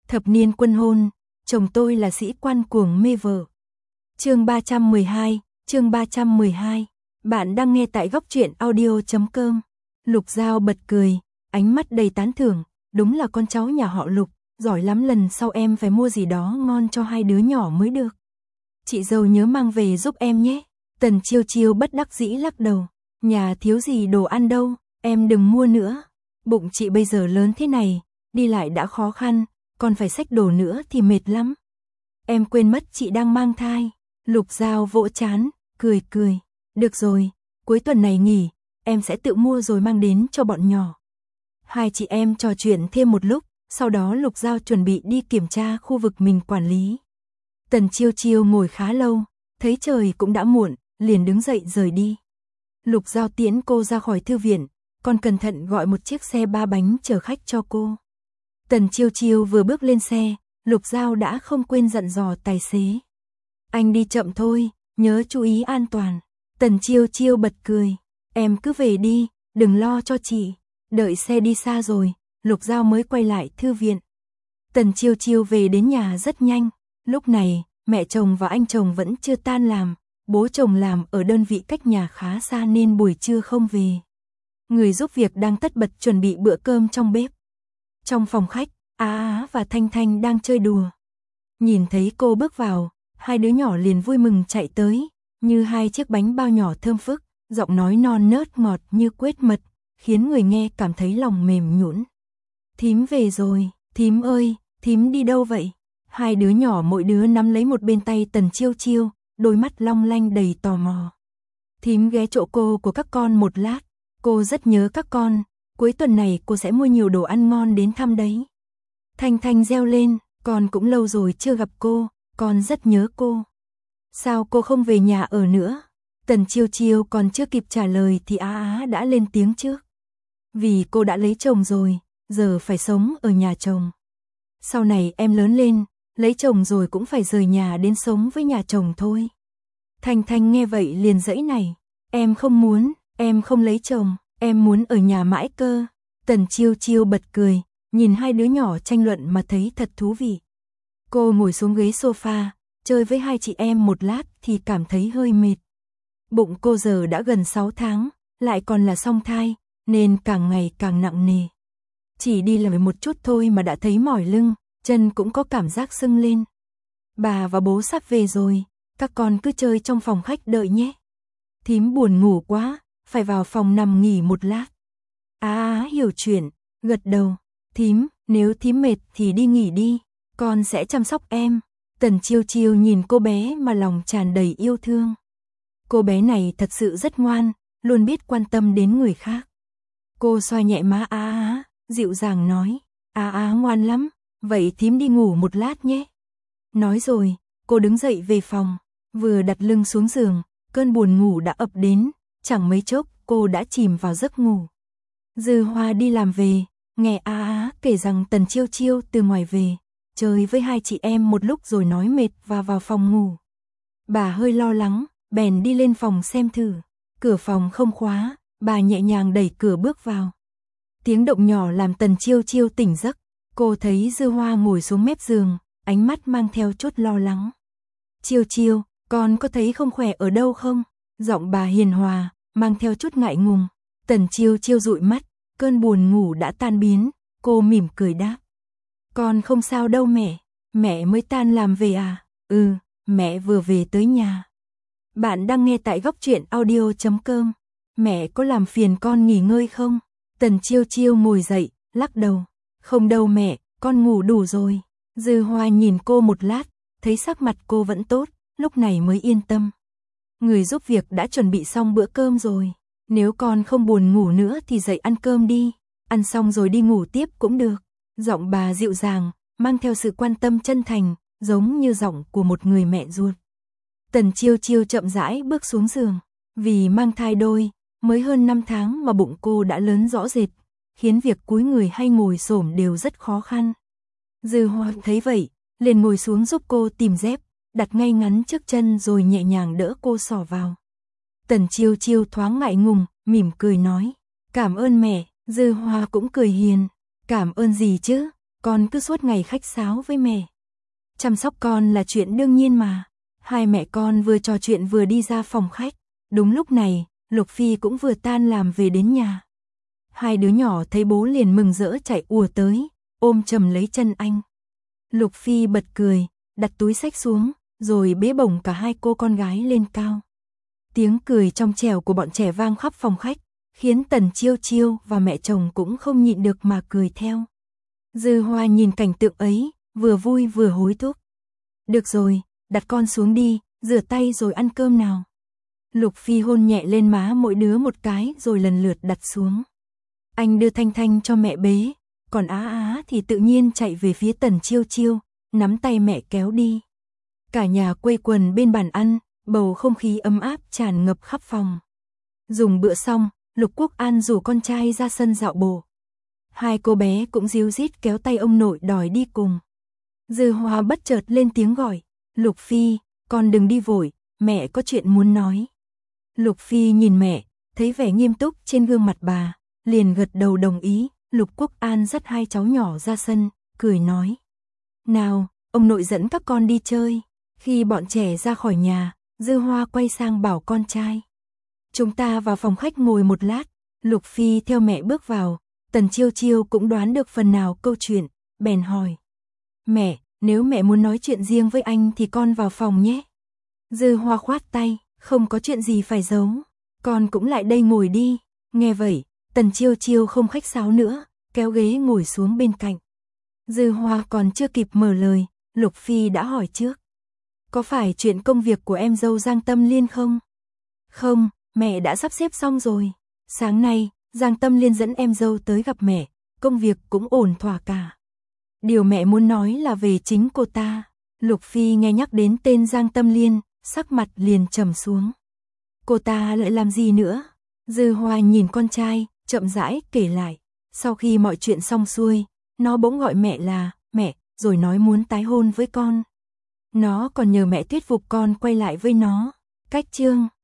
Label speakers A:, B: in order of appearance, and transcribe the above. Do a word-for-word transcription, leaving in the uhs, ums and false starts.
A: Thập niên quân hôn, chồng tôi là sĩ quan cuồng mê vợ. Chương ba trăm mười hai, chương ba trăm mười hai. Bạn đang nghe tại góc truyện audio chấm com. Lục Giao bật cười, ánh mắt đầy tán thưởng, đúng là con cháu nhà họ Lục, giỏi lắm, lần sau em phải mua gì đó ngon cho hai đứa nhỏ mới được. Chị dâu nhớ mang về giúp em nhé. Tần Chiêu Chiêu bất đắc dĩ lắc đầu, nhà thiếu gì đồ ăn đâu, em đừng mua nữa. Bụng chị bây giờ lớn thế này, đi lại đã khó khăn, còn phải xách đồ nữa thì mệt lắm. Em quên mất chị đang mang thai. Lục Giao vỗ trán, cười cười. Được rồi, cuối tuần này nghỉ, em sẽ tự mua rồi mang đến cho bọn nhỏ. Hai chị em trò chuyện thêm một lúc, sau đó Lục Giao chuẩn bị đi kiểm tra khu vực mình quản lý. Tần Chiêu Chiêu ngồi khá lâu, thấy trời cũng đã muộn, liền đứng dậy rời đi. Lục Giao tiễn cô ra khỏi thư viện, còn cẩn thận gọi một chiếc xe ba bánh chở khách cho cô. Tần Chiêu Chiêu vừa bước lên xe, Lục Giao đã không quên dặn dò tài xế. Anh đi chậm thôi, nhớ chú ý an toàn. Tần Chiêu Chiêu bật cười, em cứ về đi, đừng lo cho chị. Đợi xe đi xa rồi, Lục Giao mới quay lại thư viện. Tần Chiêu Chiêu về đến nhà rất nhanh, lúc này, mẹ chồng và anh chồng vẫn chưa tan làm, bố chồng làm ở đơn vị cách nhà khá xa nên buổi trưa không về. Người giúp việc đang tất bật chuẩn bị bữa cơm trong bếp. Trong phòng khách, Á Á và Thanh Thanh đang chơi đùa. Nhìn thấy cô bước vào, hai đứa nhỏ liền vui mừng chạy tới, như hai chiếc bánh bao nhỏ thơm phức, giọng nói non nớt ngọt như quết mật, khiến người nghe cảm thấy lòng mềm nhũn. Thím về rồi, thím ơi, thím đi đâu vậy? Hai đứa nhỏ mỗi đứa nắm lấy một bên tay Tần Chiêu Chiêu, đôi mắt long lanh đầy tò mò. Thím ghé chỗ cô của các con một lát, cô rất nhớ các con, cuối tuần này cô sẽ mua nhiều đồ ăn ngon đến thăm đấy. Thanh Thanh reo lên, con cũng lâu rồi chưa gặp cô, con rất nhớ cô. Sao cô không về nhà ở nữa? Tần Chiêu Chiêu còn chưa kịp trả lời thì Á Á đã lên tiếng trước. Vì cô đã lấy chồng rồi, giờ phải sống ở nhà chồng. Sau này em lớn lên, lấy chồng rồi cũng phải rời nhà đến sống với nhà chồng thôi. Thanh Thanh nghe vậy liền giãy này, em không muốn, em không lấy chồng, em muốn ở nhà mãi cơ. Tần Chiêu Chiêu bật cười, nhìn hai đứa nhỏ tranh luận mà thấy thật thú vị. Cô ngồi xuống ghế sofa, chơi với hai chị em một lát thì cảm thấy hơi mệt. Bụng cô giờ đã gần sáu tháng, lại còn là song thai, nên càng ngày càng nặng nề. Chỉ đi làm một chút thôi mà đã thấy mỏi lưng, chân cũng có cảm giác sưng lên. Bà và bố sắp về rồi, các con cứ chơi trong phòng khách đợi nhé. Thím buồn ngủ quá, phải vào phòng nằm nghỉ một lát. Á Á hiểu chuyện, gật đầu. Thím, nếu thím mệt thì đi nghỉ đi, con sẽ chăm sóc em. Tần Chiêu Chiêu nhìn cô bé mà lòng tràn đầy yêu thương. Cô bé này thật sự rất ngoan, luôn biết quan tâm đến người khác. Cô xoa nhẹ má Á Á, dịu dàng nói, Á Á ngoan lắm, vậy thím đi ngủ một lát nhé. Nói rồi, cô đứng dậy về phòng, vừa đặt lưng xuống giường, cơn buồn ngủ đã ập đến, chẳng mấy chốc cô đã chìm vào giấc ngủ. Dư Hoa đi làm về, nghe Á Á kể rằng Tần Chiêu Chiêu từ ngoài về, chơi với hai chị em một lúc rồi nói mệt và vào phòng ngủ. Bà hơi lo lắng, bèn đi lên phòng xem thử. Cửa phòng không khóa, bà nhẹ nhàng đẩy cửa bước vào. Tiếng động nhỏ làm Tần Chiêu Chiêu tỉnh giấc, cô thấy Dư Hoa ngồi xuống mép giường, ánh mắt mang theo chút lo lắng. Chiêu Chiêu, con có thấy không khỏe ở đâu không? Giọng bà hiền hòa, mang theo chút ngại ngùng. Tần Chiêu Chiêu dụi mắt, cơn buồn ngủ đã tan biến, cô mỉm cười đáp. Con không sao đâu mẹ, mẹ mới tan làm về à? Ừ, mẹ vừa về tới nhà. Bạn đang nghe tại góc truyện audio chấm com. Mẹ có làm phiền con nghỉ ngơi không? Tần Chiêu Chiêu ngồi dậy, lắc đầu. Không đâu mẹ, con ngủ đủ rồi. Dư Hoa nhìn cô một lát, thấy sắc mặt cô vẫn tốt, lúc này mới yên tâm. Người giúp việc đã chuẩn bị xong bữa cơm rồi. Nếu con không buồn ngủ nữa thì dậy ăn cơm đi. Ăn xong rồi đi ngủ tiếp cũng được. Giọng bà dịu dàng, mang theo sự quan tâm chân thành, giống như giọng của một người mẹ ruột. Tần Chiêu Chiêu chậm rãi bước xuống giường. Vì mang thai đôi, mới hơn năm tháng mà bụng cô đã lớn rõ rệt, khiến việc cúi người hay ngồi xổm đều rất khó khăn. Dư Hoa thấy vậy, liền ngồi xuống giúp cô tìm dép, đặt ngay ngắn trước chân rồi nhẹ nhàng đỡ cô xỏ vào. Tần Chiêu Chiêu thoáng ngại ngùng, mỉm cười nói, cảm ơn mẹ. Dư Hoa cũng cười hiền, cảm ơn gì chứ, con cứ suốt ngày khách sáo với mẹ. Chăm sóc con là chuyện đương nhiên mà. Hai mẹ con vừa trò chuyện vừa đi ra phòng khách. Đúng lúc này, Lục Phi cũng vừa tan làm về đến nhà. Hai đứa nhỏ thấy bố liền mừng rỡ chạy ùa tới, ôm chầm lấy chân anh. Lục Phi bật cười, đặt túi xách xuống, rồi bế bổng cả hai cô con gái lên cao. Tiếng cười trong trẻo của bọn trẻ vang khắp phòng khách, khiến Tần Chiêu Chiêu và mẹ chồng cũng không nhịn được mà cười theo. Dư Hoa nhìn cảnh tượng ấy, vừa vui vừa hối thúc. Được rồi, đặt con xuống đi, rửa tay rồi ăn cơm nào. Lục Phi hôn nhẹ lên má mỗi đứa một cái rồi lần lượt đặt xuống. Anh đưa Thanh Thanh cho mẹ bế, còn Á Á thì tự nhiên chạy về phía Tần Chiêu Chiêu, nắm tay mẹ kéo đi. Cả nhà quây quần bên bàn ăn, bầu không khí ấm áp tràn ngập khắp phòng. Dùng bữa xong, Lục Quốc An rủ con trai ra sân dạo bộ. Hai cô bé cũng ríu rít kéo tay ông nội đòi đi cùng. Dư Hoa bất chợt lên tiếng gọi, Lục Phi, con đừng đi vội, mẹ có chuyện muốn nói. Lục Phi nhìn mẹ, thấy vẻ nghiêm túc trên gương mặt bà, liền gật đầu đồng ý. Lục Quốc An dắt hai cháu nhỏ ra sân, cười nói. Nào, ông nội dẫn các con đi chơi. Khi bọn trẻ ra khỏi nhà, Dư Hoa quay sang bảo con trai. Chúng ta vào phòng khách ngồi một lát. Lục Phi theo mẹ bước vào, Tần Chiêu Chiêu cũng đoán được phần nào câu chuyện, bèn hỏi. Mẹ, nếu mẹ muốn nói chuyện riêng với anh thì con vào phòng nhé. Dư Hoa khoát tay, không có chuyện gì phải giấu, con cũng lại đây ngồi đi. Nghe vậy, Tần Chiêu Chiêu không khách sáo nữa, kéo ghế ngồi xuống bên cạnh. Dư Hoa còn chưa kịp mở lời, Lục Phi đã hỏi trước. Có phải chuyện công việc của em dâu Giang Tâm Liên không? Không, mẹ đã sắp xếp xong rồi. Sáng nay, Giang Tâm Liên dẫn em dâu tới gặp mẹ, công việc cũng ổn thỏa cả. Điều mẹ muốn nói là về chính cô ta. Lục Phi nghe nhắc đến tên Giang Tâm Liên, sắc mặt liền trầm xuống. Cô ta lại làm gì nữa? Dư Hoa nhìn con trai, chậm rãi kể lại. Sau khi mọi chuyện xong xuôi, nó bỗng gọi mẹ là mẹ, rồi nói muốn tái hôn với con. Nó còn nhờ mẹ thuyết phục con quay lại với nó. Cách chương